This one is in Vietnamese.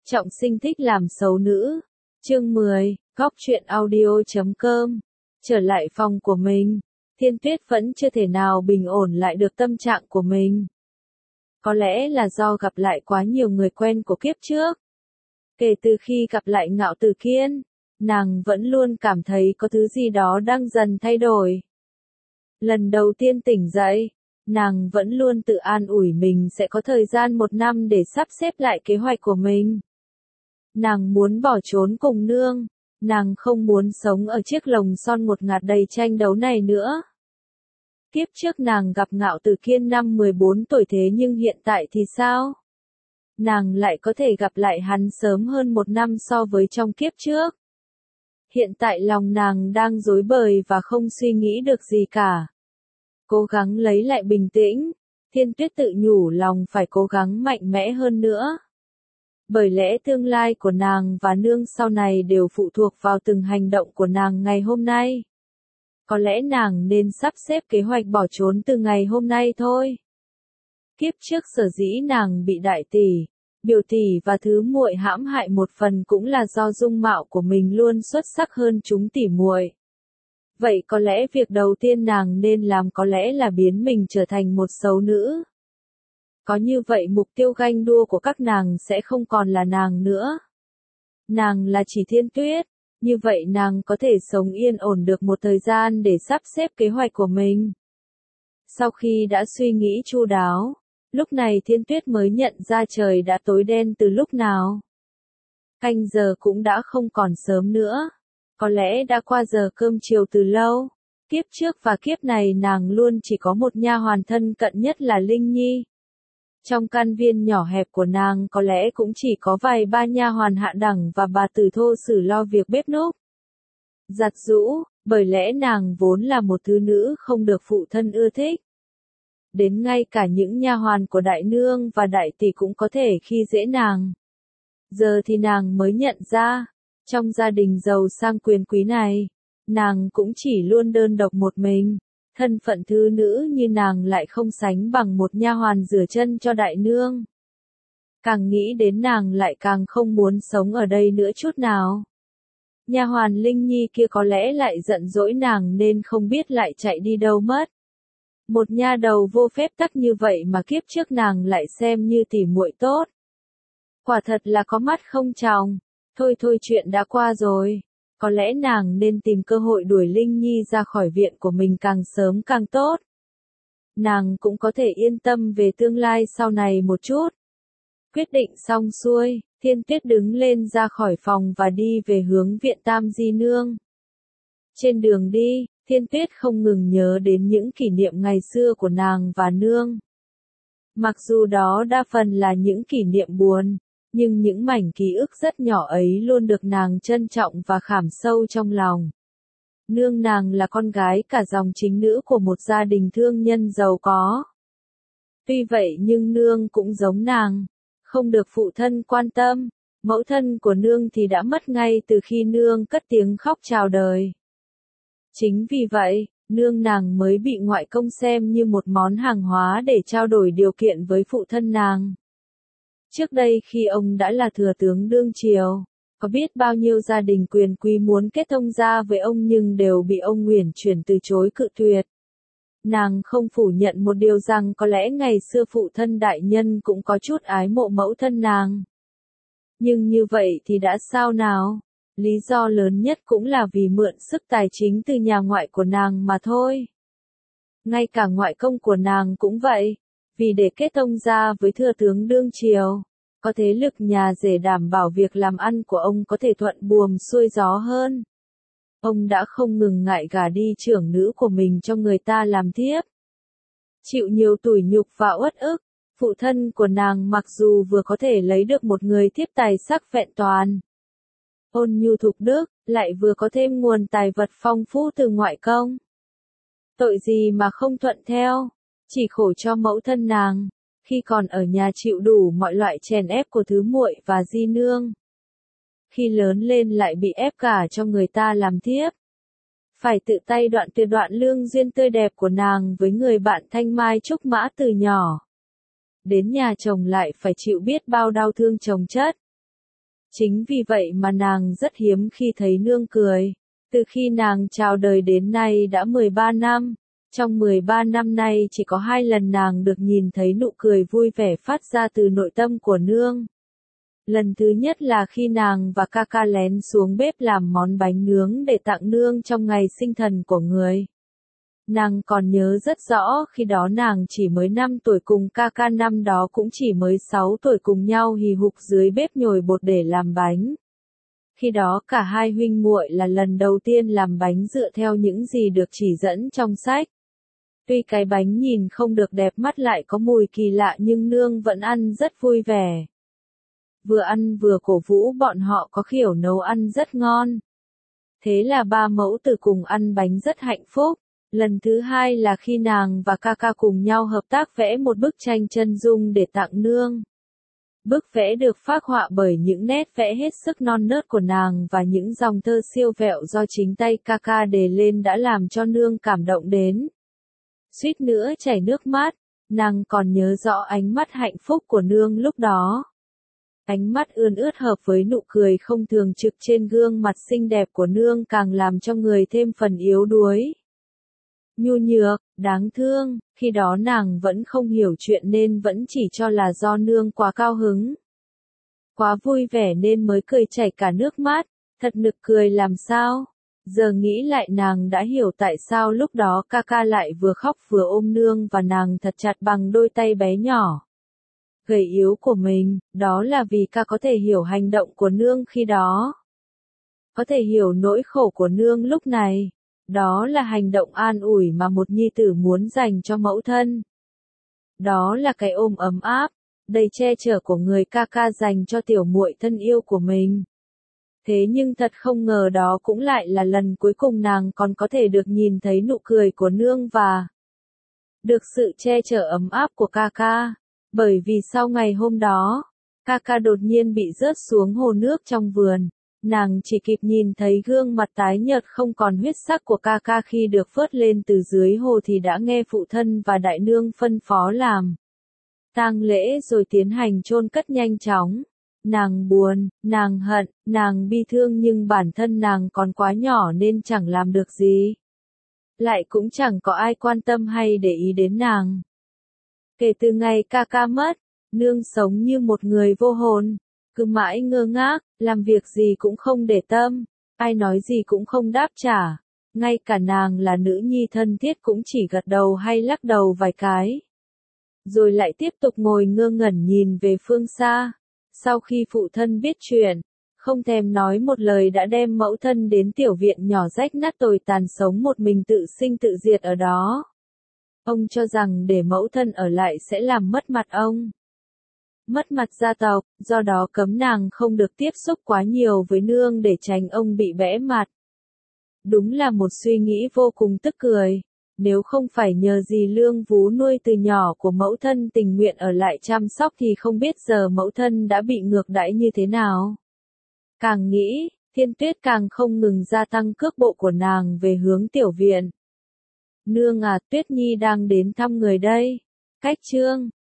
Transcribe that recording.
Trọng sinh thích làm xấu nữ. Chương 10, Góc truyện audio.com. Trở lại phòng của mình, Thiên Tuyết vẫn chưa thể nào bình ổn lại được tâm trạng của mình. Có lẽ là do gặp lại quá nhiều người quen của kiếp trước. Kể từ khi gặp lại Ngạo Tử Kiên, nàng vẫn luôn cảm thấy có thứ gì đó đang dần thay đổi. Lần đầu tiên tỉnh dậy, nàng vẫn luôn tự an ủi mình sẽ có thời gian 1 năm để sắp xếp lại kế hoạch của mình. Nàng muốn bỏ trốn cùng nương, nàng không muốn sống ở chiếc lồng son ngột ngạt đầy tranh đấu này nữa. Kiếp trước nàng gặp Ngạo Tử Kiên năm 14 tuổi, thế nhưng hiện tại thì sao? Nàng lại có thể gặp lại hắn sớm hơn 1 năm so với trong kiếp trước. Hiện tại lòng nàng đang rối bời và không suy nghĩ được gì cả. Cố gắng lấy lại bình tĩnh, Thiên Tuyết tự nhủ lòng phải cố gắng mạnh mẽ hơn nữa. Bởi lẽ tương lai của nàng và nương sau này đều phụ thuộc vào từng hành động của nàng ngày hôm nay. Có lẽ nàng nên sắp xếp kế hoạch bỏ trốn từ ngày hôm nay thôi. Kiếp trước sở dĩ nàng bị đại tỷ, biểu tỷ và thứ muội hãm hại một phần cũng là do dung mạo của mình luôn xuất sắc hơn chúng tỉ muội. Vậy có lẽ việc đầu tiên nàng nên làm có lẽ là biến mình trở thành một xấu nữ. Có như vậy mục tiêu ganh đua của các nàng sẽ không còn là nàng nữa. Nàng là chỉ Thiên Tuyết, như vậy nàng có thể sống yên ổn được một thời gian để sắp xếp kế hoạch của mình. Sau khi đã suy nghĩ chu đáo, lúc này Thiên Tuyết mới nhận ra trời đã tối đen từ lúc nào. Canh giờ cũng đã không còn sớm nữa. Có lẽ đã qua giờ cơm chiều từ lâu. Kiếp trước và kiếp này nàng luôn chỉ có một nha hoàn thân cận nhất là Linh Nhi. Trong căn viên nhỏ hẹp của nàng có lẽ cũng chỉ có vài ba nha hoàn hạ đẳng và bà tử thô sử lo việc bếp núc, giặt giũ, bởi lẽ nàng vốn là một thứ nữ không được phụ thân ưa thích. Đến ngay cả những nha hoàn của đại nương và đại tỷ cũng có thể khi dễ nàng. Giờ thì nàng mới nhận ra, trong gia đình giàu sang quyền quý này, nàng cũng chỉ luôn đơn độc một mình. Thân phận thứ nữ như nàng lại không sánh bằng một nha hoàn rửa chân cho đại nương. Càng nghĩ đến nàng lại càng không muốn sống ở đây nữa chút nào. Nha hoàn Linh Nhi kia có lẽ lại giận dỗi nàng nên không biết lại chạy đi đâu mất. Một nha đầu vô phép tắc như vậy mà kiếp trước nàng lại xem như tỉ muội tốt. Quả thật là có mắt không tròng. Thôi thôi, chuyện đã qua rồi. Có lẽ nàng nên tìm cơ hội đuổi Linh Nhi ra khỏi viện của mình càng sớm càng tốt. Nàng cũng có thể yên tâm về tương lai sau này một chút. Quyết định xong xuôi, Thiên Tuyết đứng lên ra khỏi phòng và đi về hướng viện Tam Di Nương. Trên đường đi, Thiên Tuyết không ngừng nhớ đến những kỷ niệm ngày xưa của nàng và nương. Mặc dù đó đa phần là những kỷ niệm buồn, nhưng những mảnh ký ức rất nhỏ ấy luôn được nàng trân trọng và khảm sâu trong lòng. Nương nàng là con gái cả dòng chính nữ của một gia đình thương nhân giàu có. Tuy vậy nhưng nương cũng giống nàng, không được phụ thân quan tâm, mẫu thân của nương thì đã mất ngay từ khi nương cất tiếng khóc chào đời. Chính vì vậy, nương nàng mới bị ngoại công xem như một món hàng hóa để trao đổi điều kiện với phụ thân nàng. Trước đây khi ông đã là thừa tướng đương triều, có biết bao nhiêu gia đình quyền quý muốn kết thông gia với ông nhưng đều bị ông uyển chuyển từ chối cự tuyệt. Nàng không phủ nhận một điều rằng có lẽ ngày xưa phụ thân đại nhân cũng có chút ái mộ mẫu thân nàng. Nhưng như vậy thì đã sao nào? Lý do lớn nhất cũng là vì mượn sức tài chính từ nhà ngoại của nàng mà thôi. Ngay cả ngoại công của nàng cũng vậy. Vì để kết thông gia với thừa tướng đương triều, có thế lực nhà rể đảm bảo việc làm ăn của ông có thể thuận buồm xuôi gió hơn. Ông đã không ngừng ngại gả đi trưởng nữ của mình cho người ta làm thiếp. Chịu nhiều tủi nhục và uất ức, phụ thân của nàng mặc dù vừa có thể lấy được một người thiếp tài sắc vẹn toàn, ôn nhu thục đức, lại vừa có thêm nguồn tài vật phong phú từ ngoại công. Tội gì mà không thuận theo. Chỉ khổ cho mẫu thân nàng, khi còn ở nhà chịu đủ mọi loại chèn ép của thứ muội và di nương. Khi lớn lên lại bị ép gả cho người ta làm thiếp. Phải tự tay đoạn tuyệt đoạn lương duyên tươi đẹp của nàng với người bạn thanh mai trúc mã từ nhỏ. Đến nhà chồng lại phải chịu biết bao đau thương chồng chất. Chính vì vậy mà nàng rất hiếm khi thấy nương cười. Từ khi nàng chào đời đến nay đã 13 năm. Trong 13 năm nay chỉ có 2 lần nàng được nhìn thấy nụ cười vui vẻ phát ra từ nội tâm của nương. Lần thứ nhất là khi nàng và ca ca lén xuống bếp làm món bánh nướng để tặng nương trong ngày sinh thần của người. Nàng còn nhớ rất rõ khi đó nàng chỉ mới 5 tuổi cùng ca ca năm đó cũng chỉ mới 6 tuổi cùng nhau hì hục dưới bếp nhồi bột để làm bánh. Khi đó cả hai huynh muội là lần đầu tiên làm bánh dựa theo những gì được chỉ dẫn trong sách. Tuy cái bánh nhìn không được đẹp mắt lại có mùi kỳ lạ nhưng nương vẫn ăn rất vui vẻ. Vừa ăn vừa cổ vũ bọn họ có khẩu nấu ăn rất ngon. Thế là ba mẫu tử cùng ăn bánh rất hạnh phúc. Lần thứ hai là khi nàng và ca ca cùng nhau hợp tác vẽ một bức tranh chân dung để tặng nương. Bức vẽ được phác họa bởi những nét vẽ hết sức non nớt của nàng và những dòng thơ siêu vẹo do chính tay ca ca đề lên đã làm cho nương cảm động đến. Suýt nữa chảy nước mắt, nàng còn nhớ rõ ánh mắt hạnh phúc của nương lúc đó. Ánh mắt ươn ướt hợp với nụ cười không thường trực trên gương mặt xinh đẹp của nương càng làm cho người thêm phần yếu đuối. Nhu nhược, đáng thương, khi đó nàng vẫn không hiểu chuyện nên vẫn chỉ cho là do nương quá cao hứng. Quá vui vẻ nên mới cười chảy cả nước mắt, thật nực cười làm sao. Giờ nghĩ lại nàng đã hiểu tại sao lúc đó ca ca lại vừa khóc vừa ôm nương và nàng thật chặt bằng đôi tay bé nhỏ. Gầy yếu của mình, đó là vì ca có thể hiểu hành động của nương khi đó. Có thể hiểu nỗi khổ của nương lúc này. Đó là hành động an ủi mà một nhi tử muốn dành cho mẫu thân. Đó là cái ôm ấm áp, đầy che chở của người ca ca dành cho tiểu muội thân yêu của mình. Thế nhưng thật không ngờ đó cũng lại là lần cuối cùng nàng còn có thể được nhìn thấy nụ cười của nương và được sự che chở ấm áp của ca ca. Bởi vì sau ngày hôm đó, ca ca đột nhiên bị rớt xuống hồ nước trong vườn. Nàng chỉ kịp nhìn thấy gương mặt tái nhợt không còn huyết sắc của ca ca khi được vớt lên từ dưới hồ thì đã nghe phụ thân và đại nương phân phó làm tang lễ rồi tiến hành chôn cất nhanh chóng. Nàng buồn, nàng hận, nàng bi thương nhưng bản thân nàng còn quá nhỏ nên chẳng làm được gì. Lại cũng chẳng có ai quan tâm hay để ý đến nàng. Kể từ ngày ca ca mất, nương sống như một người vô hồn. Cứ mãi ngơ ngác, làm việc gì cũng không để tâm, ai nói gì cũng không đáp trả. Ngay cả nàng là nữ nhi thân thiết cũng chỉ gật đầu hay lắc đầu vài cái. Rồi lại tiếp tục ngồi ngơ ngẩn nhìn về phương xa. Sau khi phụ thân biết chuyện, không thèm nói một lời đã đem mẫu thân đến tiểu viện nhỏ rách nát tồi tàn sống một mình tự sinh tự diệt ở đó. Ông cho rằng để mẫu thân ở lại sẽ làm mất mặt ông. Mất mặt gia tộc, do đó cấm nàng không được tiếp xúc quá nhiều với nương để tránh ông bị bẽ mặt. Đúng là một suy nghĩ vô cùng tức cười. Nếu không phải nhờ dì Lương vú nuôi từ nhỏ của mẫu thân tình nguyện ở lại chăm sóc thì không biết giờ mẫu thân đã bị ngược đãi như thế nào. Càng nghĩ, Thiên Tuyết càng không ngừng gia tăng cước bộ của nàng về hướng tiểu viện. Nương à, Tuyết Nhi đang đến thăm người đây. Cách chương